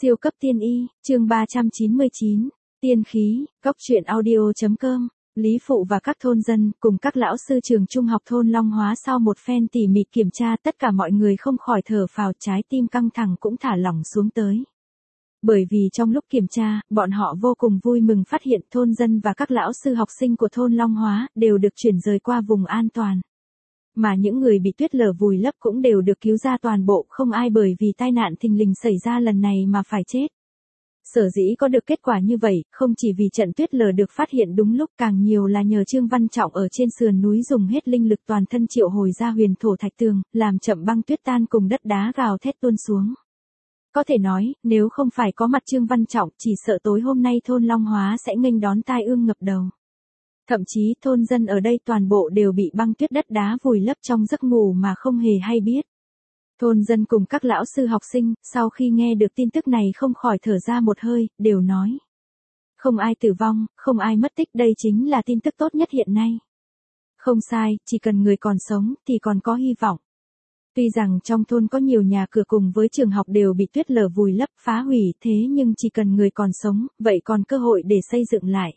Siêu cấp tiên y, chương 399, tiên khí, cốc truyện audio.com, Lý Phụ và các thôn dân, cùng các lão sư trường trung học thôn Long Hóa sau một phen tỉ mỉ kiểm tra tất cả mọi người không khỏi thở phào, trái tim căng thẳng cũng thả lỏng xuống tới. Bởi vì trong lúc kiểm tra, bọn họ vô cùng vui mừng phát hiện thôn dân và các lão sư học sinh của thôn Long Hóa đều được chuyển rời qua vùng an toàn. Mà những người bị tuyết lở vùi lấp cũng đều được cứu ra toàn bộ, không ai bởi vì tai nạn thình lình xảy ra lần này mà phải chết. Sở dĩ có được kết quả như vậy, không chỉ vì trận tuyết lở được phát hiện đúng lúc, càng nhiều là nhờ Trương Văn Trọng ở trên sườn núi dùng hết linh lực toàn thân triệu hồi ra huyền thổ thạch tường, làm chậm băng tuyết tan cùng đất đá gào thét tuôn xuống. Có thể nói, nếu không phải có mặt Trương Văn Trọng, chỉ sợ tối hôm nay thôn Long Hóa sẽ nghênh đón tai ương ngập đầu. Thậm chí thôn dân ở đây toàn bộ đều bị băng tuyết đất đá vùi lấp trong giấc ngủ mà không hề hay biết. Thôn dân cùng các lão sư học sinh, sau khi nghe được tin tức này không khỏi thở ra một hơi, đều nói. Không ai tử vong, không ai mất tích, đây chính là tin tức tốt nhất hiện nay. Không sai, chỉ cần người còn sống, thì còn có hy vọng. Tuy rằng trong thôn có nhiều nhà cửa cùng với trường học đều bị tuyết lở vùi lấp phá hủy, thế nhưng chỉ cần người còn sống, vậy còn cơ hội để xây dựng lại.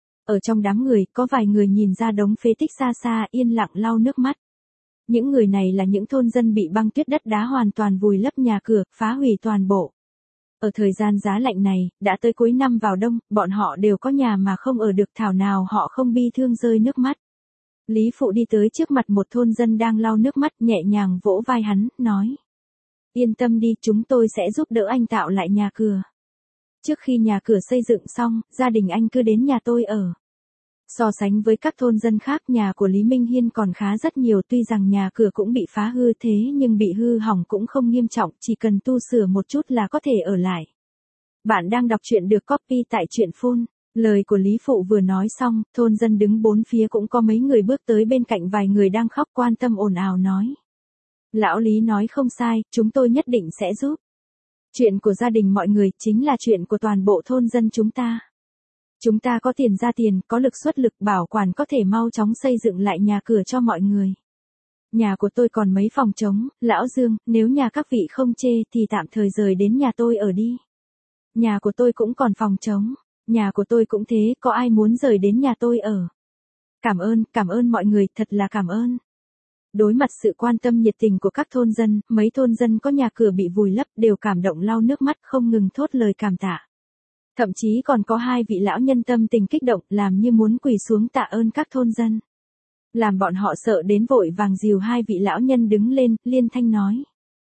Ở trong đám người, có vài người nhìn ra đống phế tích xa xa yên lặng lau nước mắt. Những người này là những thôn dân bị băng tuyết đất đá hoàn toàn vùi lấp nhà cửa, phá hủy toàn bộ. Ở thời gian giá lạnh này, đã tới cuối năm vào đông, bọn họ đều có nhà mà không ở được, thảo nào họ không bi thương rơi nước mắt. Lý Phụ đi tới trước mặt một thôn dân đang lau nước mắt, nhẹ nhàng vỗ vai hắn, nói. Yên tâm đi, chúng tôi sẽ giúp đỡ anh tạo lại nhà cửa. Trước khi nhà cửa xây dựng xong, gia đình anh cứ đến nhà tôi ở. So sánh với các thôn dân khác, nhà của Lý Minh Hiên còn khá rất nhiều, tuy rằng nhà cửa cũng bị phá hư thế nhưng bị hư hỏng cũng không nghiêm trọng, chỉ cần tu sửa một chút là có thể ở lại. Bạn đang đọc truyện được copy tại truyện phun. Lời của Lý Phụ vừa nói xong, thôn dân đứng bốn phía cũng có mấy người bước tới bên cạnh vài người đang khóc quan tâm ồn ào nói. Lão Lý nói không sai, chúng tôi nhất định sẽ giúp. Chuyện của gia đình mọi người chính là chuyện của toàn bộ thôn dân chúng ta. Chúng ta có tiền ra tiền, có lực xuất lực, bảo quản có thể mau chóng xây dựng lại nhà cửa cho mọi người. Nhà của tôi còn mấy phòng trống, lão Dương, nếu nhà các vị không chê thì tạm thời rời đến nhà tôi ở đi. Nhà của tôi cũng còn phòng trống, nhà của tôi cũng thế, có ai muốn rời đến nhà tôi ở. Cảm ơn mọi người, thật là cảm ơn. Đối mặt sự quan tâm nhiệt tình của các thôn dân, mấy thôn dân có nhà cửa bị vùi lấp đều cảm động lau nước mắt không ngừng thốt lời cảm tạ. Thậm chí còn có hai vị lão nhân tâm tình kích động, làm như muốn quỳ xuống tạ ơn các thôn dân. Làm bọn họ sợ đến vội vàng dìu hai vị lão nhân đứng lên, liên thanh nói.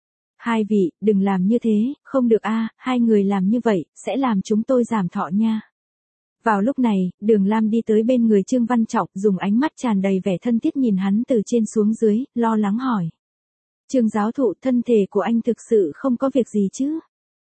Hai vị, đừng làm như thế, không được a, hai người làm như vậy, sẽ làm chúng tôi giảm thọ nha. Vào lúc này, Đường Lam đi tới bên người Trương Văn Trọng, dùng ánh mắt tràn đầy vẻ thân thiết nhìn hắn từ trên xuống dưới, lo lắng hỏi. Trương giáo thụ, thân thể của anh thực sự không có việc gì chứ?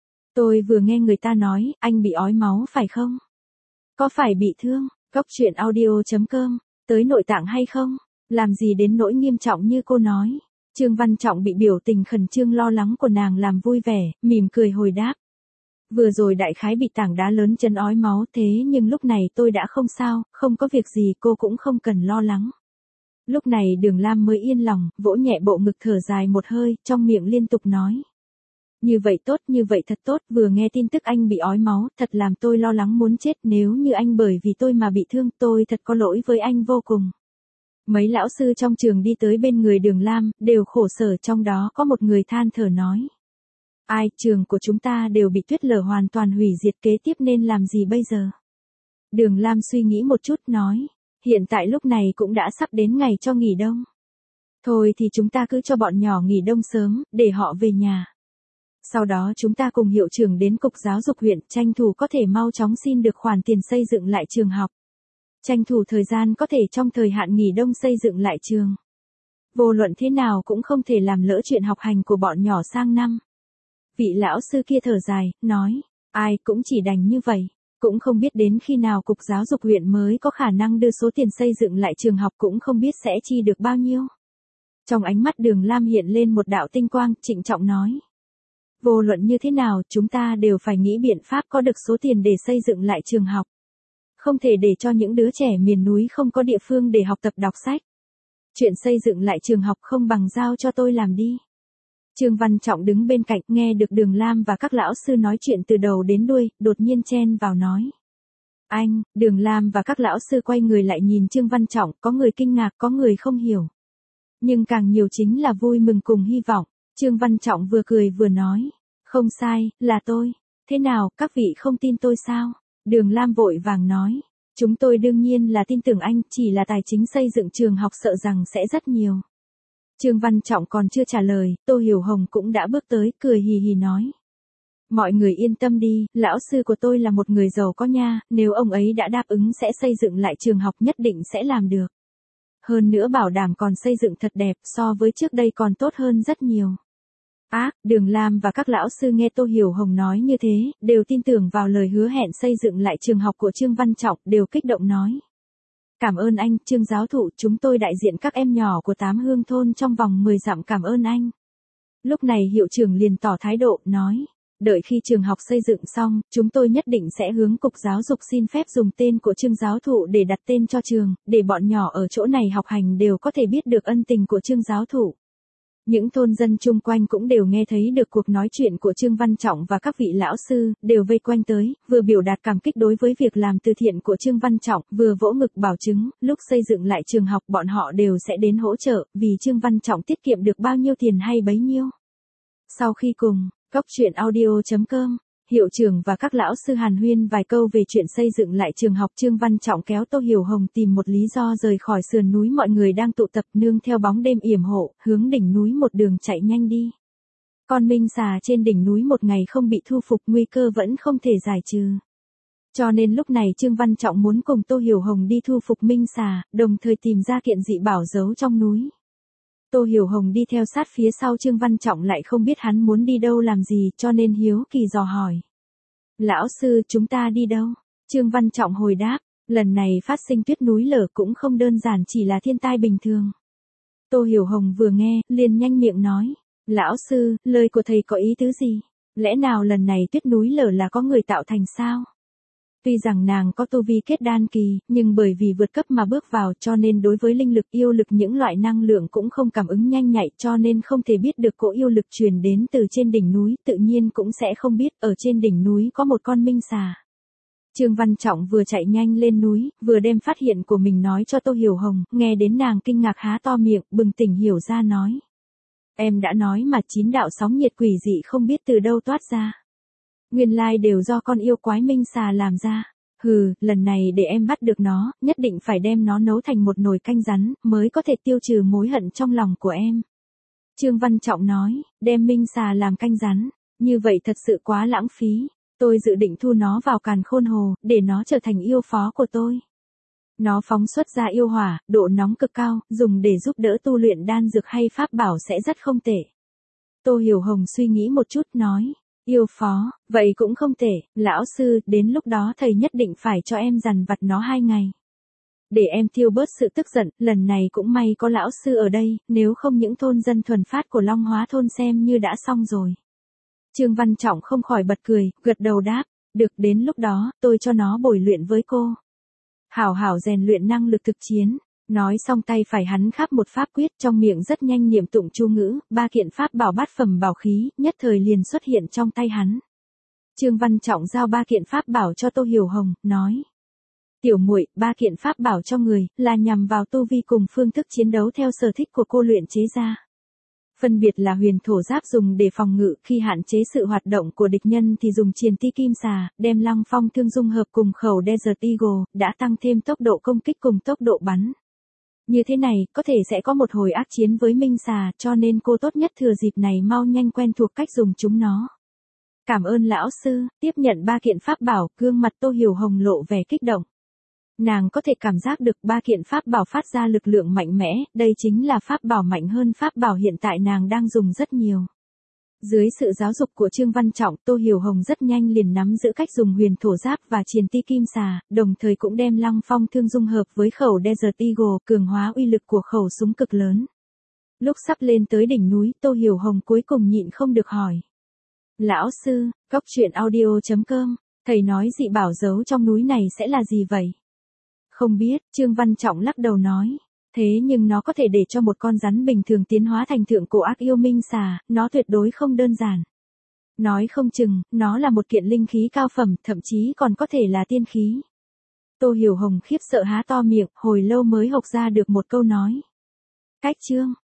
Tôi vừa nghe người ta nói, anh bị ói máu phải không? Có phải bị thương, cốc truyện audio.com, tới nội tạng hay không? Làm gì đến nỗi nghiêm trọng như cô nói? Trương Văn Trọng bị biểu tình khẩn trương lo lắng của nàng làm vui vẻ, mỉm cười hồi đáp. Vừa rồi đại khái bị tảng đá lớn chân ói máu, thế nhưng lúc này tôi đã không sao, không có việc gì, cô cũng không cần lo lắng. Lúc này Đường Lam mới yên lòng, vỗ nhẹ bộ ngực thở dài một hơi, trong miệng liên tục nói. Như vậy thật tốt, vừa nghe tin tức anh bị ói máu, thật làm tôi lo lắng muốn chết, nếu như anh bởi vì tôi mà bị thương, tôi thật có lỗi với anh vô cùng. Mấy lão sư trong trường đi tới bên người Đường Lam, đều khổ sở, trong đó có một người than thở nói. Ai, trường của chúng ta đều bị tuyết lở hoàn toàn hủy diệt, kế tiếp nên làm gì bây giờ? Đường Lam suy nghĩ một chút nói, hiện tại lúc này cũng đã sắp đến ngày cho nghỉ đông. Thôi thì chúng ta cứ cho bọn nhỏ nghỉ đông sớm, để họ về nhà. Sau đó chúng ta cùng hiệu trưởng đến cục giáo dục huyện, tranh thủ có thể mau chóng xin được khoản tiền xây dựng lại trường học. Tranh thủ thời gian có thể trong thời hạn nghỉ đông xây dựng lại trường. Vô luận thế nào cũng không thể làm lỡ chuyện học hành của bọn nhỏ sang năm. Vị lão sư kia thở dài, nói, ai cũng chỉ đành như vậy, cũng không biết đến khi nào cục giáo dục huyện mới có khả năng đưa số tiền xây dựng lại trường học, cũng không biết sẽ chi được bao nhiêu. Trong ánh mắt Đường Lam hiện lên một đạo tinh quang, trịnh trọng nói. Vô luận như thế nào, chúng ta đều phải nghĩ biện pháp có được số tiền để xây dựng lại trường học. Không thể để cho những đứa trẻ miền núi không có địa phương để học tập đọc sách. Chuyện xây dựng lại trường học không bằng giao cho tôi làm đi. Trương Văn Trọng đứng bên cạnh nghe được Đường Lam và các lão sư nói chuyện từ đầu đến đuôi, đột nhiên chen vào nói. Anh, Đường Lam và các lão sư quay người lại nhìn Trương Văn Trọng, có người kinh ngạc, có người không hiểu. Nhưng càng nhiều chính là vui mừng cùng hy vọng. Trương Văn Trọng vừa cười vừa nói. Không sai, là tôi. Thế nào, các vị không tin tôi sao? Đường Lam vội vàng nói. Chúng tôi đương nhiên là tin tưởng anh, chỉ là tài chính xây dựng trường học sợ rằng sẽ rất nhiều. Trương Văn Trọng còn chưa trả lời, Tô Hiểu Hồng cũng đã bước tới, cười hì hì nói. Mọi người yên tâm đi, lão sư của tôi là một người giàu có nha, nếu ông ấy đã đáp ứng sẽ xây dựng lại trường học nhất định sẽ làm được. Hơn nữa bảo đảm còn xây dựng thật đẹp, so với trước đây còn tốt hơn rất nhiều. Đường Lam và các lão sư nghe Tô Hiểu Hồng nói như thế, đều tin tưởng vào lời hứa hẹn xây dựng lại trường học của Trương Văn Trọng, đều kích động nói. Cảm ơn anh, Trương giáo thụ, chúng tôi đại diện các em nhỏ của 8 hương thôn trong vòng 10 dặm cảm ơn anh. Lúc này hiệu trưởng liền tỏ thái độ, nói. Đợi khi trường học xây dựng xong, chúng tôi nhất định sẽ hướng Cục Giáo dục xin phép dùng tên của Trương giáo thụ để đặt tên cho trường, để bọn nhỏ ở chỗ này học hành đều có thể biết được ân tình của Trương giáo thụ. Những thôn dân chung quanh cũng đều nghe thấy được cuộc nói chuyện của Trương Văn Trọng và các vị lão sư, đều vây quanh tới, vừa biểu đạt cảm kích đối với việc làm từ thiện của Trương Văn Trọng, vừa vỗ ngực bảo chứng, lúc xây dựng lại trường học bọn họ đều sẽ đến hỗ trợ, vì Trương Văn Trọng tiết kiệm được bao nhiêu tiền hay bấy nhiêu. Sau khi cùng, Cốc truyện audio.com, hiệu trưởng và các lão sư hàn huyên vài câu về chuyện xây dựng lại trường học, Trương Văn Trọng kéo Tô Hiểu Hồng tìm một lý do rời khỏi sườn núi mọi người đang tụ tập nương theo bóng đêm yểm hộ, hướng đỉnh núi một đường chạy nhanh đi. Con minh xà trên đỉnh núi một ngày không bị thu phục, nguy cơ vẫn không thể giải trừ. Cho nên lúc này Trương Văn Trọng muốn cùng Tô Hiểu Hồng đi thu phục minh xà, đồng thời tìm ra kiện dị bảo giấu trong núi. Tô Hiểu Hồng đi theo sát phía sau Trương Văn Trọng lại không biết hắn muốn đi đâu làm gì, cho nên hiếu kỳ dò hỏi. Lão sư, chúng ta đi đâu? Trương Văn Trọng hồi đáp, lần này phát sinh tuyết núi lở cũng không đơn giản chỉ là thiên tai bình thường. Tô Hiểu Hồng vừa nghe, liền nhanh miệng nói. Lão sư, lời của thầy có ý tứ gì? Lẽ nào lần này tuyết núi lở là có người tạo thành sao? Tuy rằng nàng có tu vi kết đan kỳ, nhưng bởi vì vượt cấp mà bước vào cho nên đối với linh lực yêu lực những loại năng lượng cũng không cảm ứng nhanh nhạy cho nên không thể biết được cỗ yêu lực truyền đến từ trên đỉnh núi, tự nhiên cũng sẽ không biết ở trên đỉnh núi có một con minh xà. Trương Văn Trọng vừa chạy nhanh lên núi, vừa đem phát hiện của mình nói cho Tô Hiểu Hồng, nghe đến nàng kinh ngạc há to miệng, bừng tỉnh hiểu ra nói. Em đã nói mà 9 đạo sóng nhiệt quỷ dị không biết từ đâu toát ra. Nguyên lai đều do con yêu quái minh xà làm ra. Hừ, lần này để em bắt được nó, nhất định phải đem nó nấu thành một nồi canh rắn, mới có thể tiêu trừ mối hận trong lòng của em. Trương Văn Trọng nói, đem minh xà làm canh rắn, như vậy thật sự quá lãng phí. Tôi dự định thu nó vào càn khôn hồ, để nó trở thành yêu phó của tôi. Nó phóng xuất ra yêu hỏa, độ nóng cực cao, dùng để giúp đỡ tu luyện đan dược hay pháp bảo sẽ rất không tệ. Tô Hiểu Hồng suy nghĩ một chút nói. Yêu phó, vậy cũng không thể, lão sư, đến lúc đó thầy nhất định phải cho em dằn vặt nó 2 ngày. Để em tiêu bớt sự tức giận, lần này cũng may có lão sư ở đây, nếu không những thôn dân thuần phát của Long Hóa thôn xem như đã xong rồi. Trương Văn Trọng không khỏi bật cười, gật đầu đáp, được đến lúc đó, tôi cho nó bồi luyện với cô. Hảo hảo rèn luyện năng lực thực chiến. Nói xong tay phải hắn khắp một pháp quyết, trong miệng rất nhanh niệm tụng chú ngữ, 3 kiện pháp bảo bát phẩm bảo khí, nhất thời liền xuất hiện trong tay hắn. Trương Văn Trọng giao 3 kiện pháp bảo cho Tô Hiểu Hồng, nói. Tiểu muội, 3 kiện pháp bảo cho người, là nhằm vào tu vi cùng phương thức chiến đấu theo sở thích của cô luyện chế ra. Phân biệt là huyền thổ giáp dùng để phòng ngự, khi hạn chế sự hoạt động của địch nhân thì dùng triền ti kim xà, đem lăng phong thương dung hợp cùng khẩu Desert Eagle, đã tăng thêm tốc độ công kích cùng tốc độ bắn. Như thế này, có thể sẽ có một hồi ác chiến với minh xà, cho nên cô tốt nhất thừa dịp này mau nhanh quen thuộc cách dùng chúng nó. Cảm ơn lão sư, tiếp nhận 3 kiện pháp bảo, gương mặt Tô Hiểu Hồng lộ vẻ kích động. Nàng có thể cảm giác được 3 kiện pháp bảo phát ra lực lượng mạnh mẽ, đây chính là pháp bảo mạnh hơn pháp bảo hiện tại nàng đang dùng rất nhiều. Dưới sự giáo dục của Trương Văn Trọng, Tô Hiểu Hồng rất nhanh liền nắm giữ cách dùng huyền thổ giáp và triền ti kim xà, đồng thời cũng đem lăng phong thương dung hợp với khẩu Desert Eagle, cường hóa uy lực của khẩu súng cực lớn. Lúc sắp lên tới đỉnh núi, Tô Hiểu Hồng cuối cùng nhịn không được hỏi. Lão sư, Cốc truyện audio.com, thầy nói dị bảo giấu trong núi này sẽ là gì vậy? Không biết, Trương Văn Trọng lắc đầu nói. Thế nhưng nó có thể để cho một con rắn bình thường tiến hóa thành thượng cổ ác yêu minh xà, nó tuyệt đối không đơn giản. Nói không chừng, nó là một kiện linh khí cao phẩm, thậm chí còn có thể là tiên khí. Tô Hiểu Hồng khiếp sợ há to miệng, hồi lâu mới hộc ra được một câu nói. Cách chương.